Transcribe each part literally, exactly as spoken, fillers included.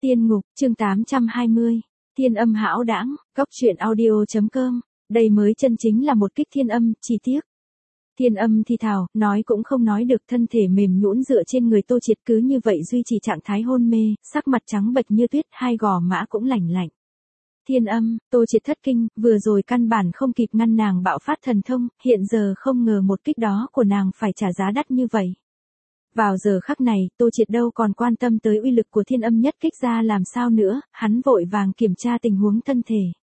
Tiên ngục, chương tám trăm hai mươi. Thiên âm hão đãng, góc truyện audio chấm com. Đây mới chân chính là một kích thiên âm, chi tiết. Thiên âm thì thào, nói cũng không nói được, thân thể mềm nhũn dựa trên người Tô Triệt cứ như vậy duy trì trạng thái hôn mê, sắc mặt trắng bệch như tuyết, hai gò má cũng lạnh lạnh. Thiên âm, Tô Triệt thất kinh, vừa rồi căn bản không kịp ngăn nàng bạo phát thần thông, hiện giờ không ngờ một kích đó của nàng phải trả giá đắt như vậy. Vào giờ khắc này, Tô Triệt đâu còn quan tâm tới uy lực của thiên âm nhất kích ra làm sao nữa, hắn vội vàng kiểm tra tình huống thân thể.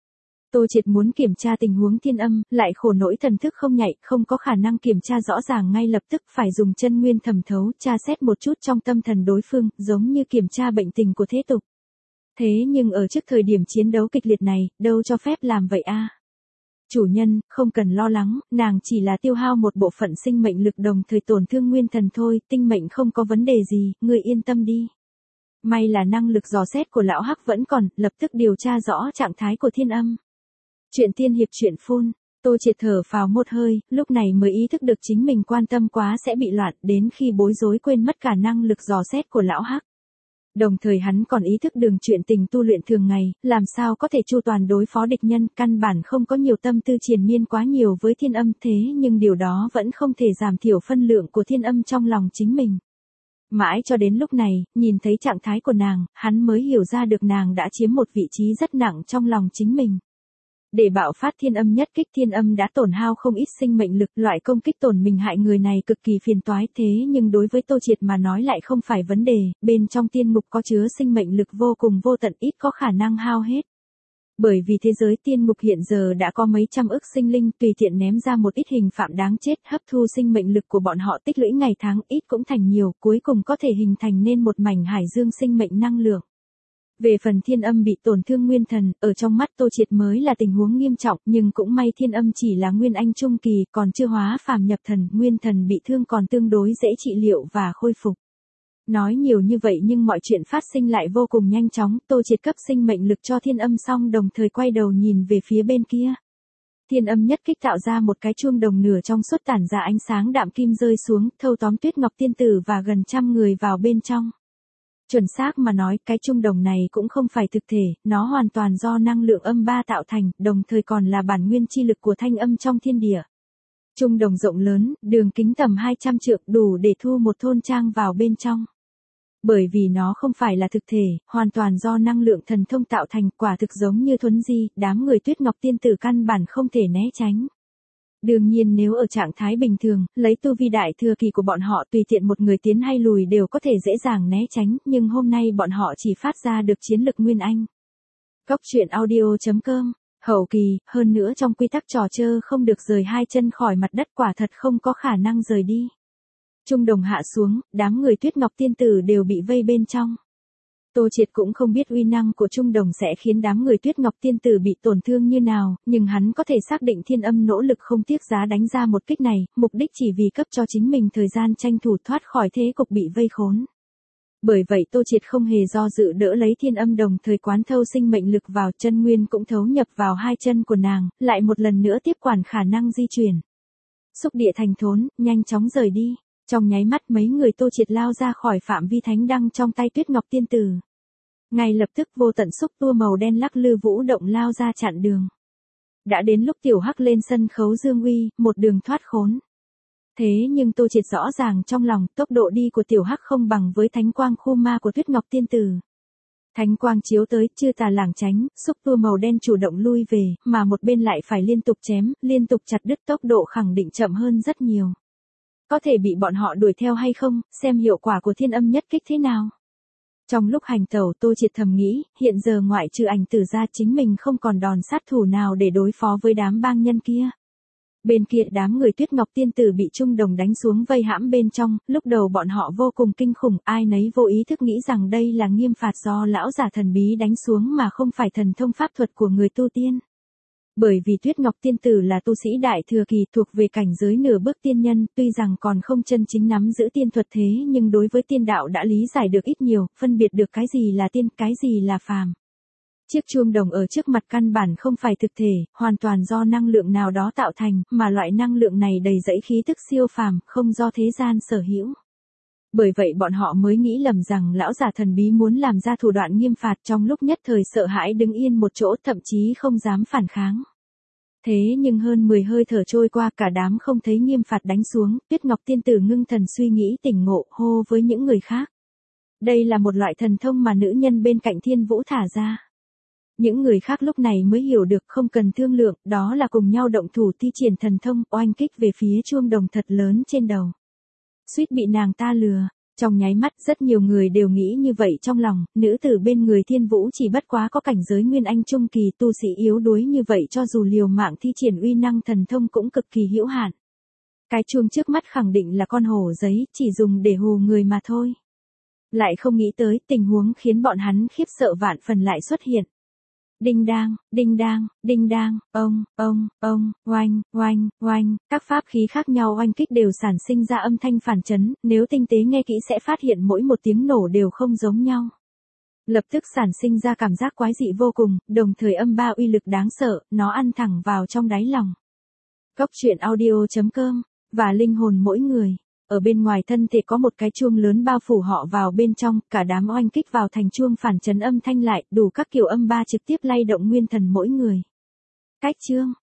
Tô Triệt muốn kiểm tra tình huống thiên âm, lại khổ nỗi thần thức không nhạy, không có khả năng kiểm tra rõ ràng ngay lập tức, phải dùng chân nguyên thẩm thấu, tra xét một chút trong tâm thần đối phương, giống như kiểm tra bệnh tình của thế tục. Thế nhưng ở trước thời điểm chiến đấu kịch liệt này, đâu cho phép làm vậy a? Chủ nhân, không cần lo lắng, nàng chỉ là tiêu hao một bộ phận sinh mệnh lực đồng thời tổn thương nguyên thần thôi, tinh mệnh không có vấn đề gì, ngươi yên tâm đi. May là năng lực dò xét của lão Hắc vẫn còn, lập tức điều tra rõ trạng thái của thiên âm. Chuyện tiên hiệp chuyện phun, Tô Triệt thở phào một hơi, lúc này mới ý thức được chính mình quan tâm quá sẽ bị loạn, đến khi bối rối quên mất cả năng lực dò xét của lão Hắc. Đồng thời hắn còn ý thức đường chuyện tình tu luyện thường ngày, làm sao có thể chu toàn đối phó địch nhân, căn bản không có nhiều tâm tư triền miên quá nhiều với thiên âm, thế nhưng điều đó vẫn không thể giảm thiểu phân lượng của thiên âm trong lòng chính mình. Mãi cho đến lúc này, nhìn thấy trạng thái của nàng, hắn mới hiểu ra được nàng đã chiếm một vị trí rất nặng trong lòng chính mình. Để bạo phát thiên âm nhất kích, thiên âm đã tổn hao không ít sinh mệnh lực, loại công kích tổn mình hại người này cực kỳ phiền toái, thế nhưng đối với Tô Triệt mà nói lại không phải vấn đề, bên trong tiên ngục có chứa sinh mệnh lực vô cùng vô tận, ít có khả năng hao hết. Bởi vì thế giới tiên ngục hiện giờ đã có mấy trăm ức sinh linh, tùy tiện ném ra một ít hình phạm đáng chết, hấp thu sinh mệnh lực của bọn họ tích lũy ngày tháng, ít cũng thành nhiều, cuối cùng có thể hình thành nên một mảnh hải dương sinh mệnh năng lượng. Về phần thiên âm bị tổn thương nguyên thần, ở trong mắt Tô Triệt mới là tình huống nghiêm trọng, nhưng cũng may thiên âm chỉ là nguyên anh trung kỳ, còn chưa hóa phàm nhập thần, nguyên thần bị thương còn tương đối dễ trị liệu và khôi phục. Nói nhiều như vậy nhưng mọi chuyện phát sinh lại vô cùng nhanh chóng, Tô Triệt cấp sinh mệnh lực cho thiên âm xong đồng thời quay đầu nhìn về phía bên kia. Thiên âm nhất kích tạo ra một cái chuông đồng nửa trong suốt tản ra ánh sáng đạm kim rơi xuống, thâu tóm Tuyết Ngọc tiên tử và gần trăm người vào bên trong. Chuẩn xác mà nói, cái chuông đồng này cũng không phải thực thể, nó hoàn toàn do năng lượng âm ba tạo thành, đồng thời còn là bản nguyên chi lực của thanh âm trong thiên địa. Chuông đồng rộng lớn, đường kính tầm hai trăm trượng, đủ để thu một thôn trang vào bên trong. Bởi vì nó không phải là thực thể, hoàn toàn do năng lượng thần thông tạo thành, quả thực giống như thuấn di, đám người Tuyết Ngọc tiên tử căn bản không thể né tránh. Đương nhiên nếu ở trạng thái bình thường, lấy tu vi đại thừa kỳ của bọn họ tùy tiện một người tiến hay lùi đều có thể dễ dàng né tránh, nhưng hôm nay bọn họ chỉ phát ra được chiến lực nguyên anh. Góc truyện audio chấm com, hậu kỳ, hơn nữa trong quy tắc trò chơi không được rời hai chân khỏi mặt đất, quả thật không có khả năng rời đi. Trung đồng hạ xuống, đám người Tuyết Ngọc tiên tử đều bị vây bên trong. Tô Triệt cũng không biết uy năng của trung đồng sẽ khiến đám người Tuyết Ngọc tiên tử bị tổn thương như nào, nhưng hắn có thể xác định thiên âm nỗ lực không tiếc giá đánh ra một kích này, mục đích chỉ vì cấp cho chính mình thời gian tranh thủ thoát khỏi thế cục bị vây khốn. Bởi vậy Tô Triệt không hề do dự đỡ lấy thiên âm đồng thời quán thâu sinh mệnh lực vào, chân nguyên cũng thấu nhập vào hai chân của nàng, lại một lần nữa tiếp quản khả năng di chuyển. Xúc địa thành thốn, nhanh chóng rời đi. Trong nháy mắt mấy người Tô Triệt lao ra khỏi phạm vi thánh đăng trong tay Tuyết Ngọc tiên tử. Ngay lập tức vô tận xúc tua màu đen lắc lư vũ động lao ra chặn đường. Đã đến lúc Tiểu Hắc lên sân khấu dương uy, một đường thoát khốn. Thế nhưng Tô Triệt rõ ràng trong lòng, tốc độ đi của Tiểu Hắc không bằng với thánh quang khu ma của Tuyết Ngọc tiên tử. Thánh quang chiếu tới, chưa tà lảng tránh, xúc tua màu đen chủ động lui về, mà một bên lại phải liên tục chém, liên tục chặt đứt, tốc độ khẳng định chậm hơn rất nhiều. Có thể bị bọn họ đuổi theo hay không, xem hiệu quả của thiên âm nhất kích thế nào. Trong lúc hành tẩu Tô Triệt thầm nghĩ, hiện giờ ngoại trừ ảnh tử ra chính mình không còn đòn sát thủ nào để đối phó với đám bang nhân kia. Bên kia đám người Tuyết Ngọc tiên tử bị trung đồng đánh xuống vây hãm bên trong, lúc đầu bọn họ vô cùng kinh khủng, ai nấy vô ý thức nghĩ rằng đây là nghiêm phạt do lão giả thần bí đánh xuống mà không phải thần thông pháp thuật của người tu tiên. Bởi vì Tuyết Ngọc tiên tử là tu sĩ đại thừa kỳ thuộc về cảnh giới nửa bước tiên nhân, tuy rằng còn không chân chính nắm giữ tiên thuật thế nhưng đối với tiên đạo đã lý giải được ít nhiều, phân biệt được cái gì là tiên, cái gì là phàm. Chiếc chuông đồng ở trước mặt căn bản không phải thực thể, hoàn toàn do năng lượng nào đó tạo thành, mà loại năng lượng này đầy dẫy khí tức siêu phàm, không do thế gian sở hữu. Bởi vậy bọn họ mới nghĩ lầm rằng lão già thần bí muốn làm ra thủ đoạn nghiêm phạt, trong lúc nhất thời sợ hãi đứng yên một chỗ, thậm chí không dám phản kháng. Thế nhưng hơn mười hơi thở trôi qua, cả đám không thấy nghiêm phạt đánh xuống, Tuyết Ngọc tiên tử ngưng thần suy nghĩ tỉnh ngộ, hô với những người khác. Đây là một loại thần thông mà nữ nhân bên cạnh Thiên Vũ thả ra. Những người khác lúc này mới hiểu được, không cần thương lượng, đó là cùng nhau động thủ thi triển thần thông, oanh kích về phía chuông đồng thật lớn trên đầu. Suýt bị nàng ta lừa. Trong nháy mắt rất nhiều người đều nghĩ như vậy trong lòng, nữ tử bên người Thiên Vũ chỉ bất quá có cảnh giới Nguyên Anh trung kỳ, tu sĩ yếu đuối như vậy cho dù liều mạng thi triển uy năng thần thông cũng cực kỳ hữu hạn. Cái chuông trước mắt khẳng định là con hổ giấy, chỉ dùng để hù người mà thôi. Lại không nghĩ tới tình huống khiến bọn hắn khiếp sợ vạn phần lại xuất hiện. Đinh đang, đinh đang, đinh đang, ông, ông, ông, oanh, oanh, oanh, các pháp khí khác nhau oanh kích đều sản sinh ra âm thanh phản chấn, nếu tinh tế nghe kỹ sẽ phát hiện mỗi một tiếng nổ đều không giống nhau. Lập tức sản sinh ra cảm giác quái dị vô cùng, đồng thời âm ba uy lực đáng sợ, nó ăn thẳng vào trong đáy lòng. Cốc truyện audio chấm com, và linh hồn mỗi người. Ở bên ngoài thân thể có một cái chuông lớn bao phủ họ vào bên trong, cả đám oanh kích vào thành chuông phản chấn âm thanh lại, đủ các kiểu âm ba trực tiếp lay động nguyên thần mỗi người. Cách chương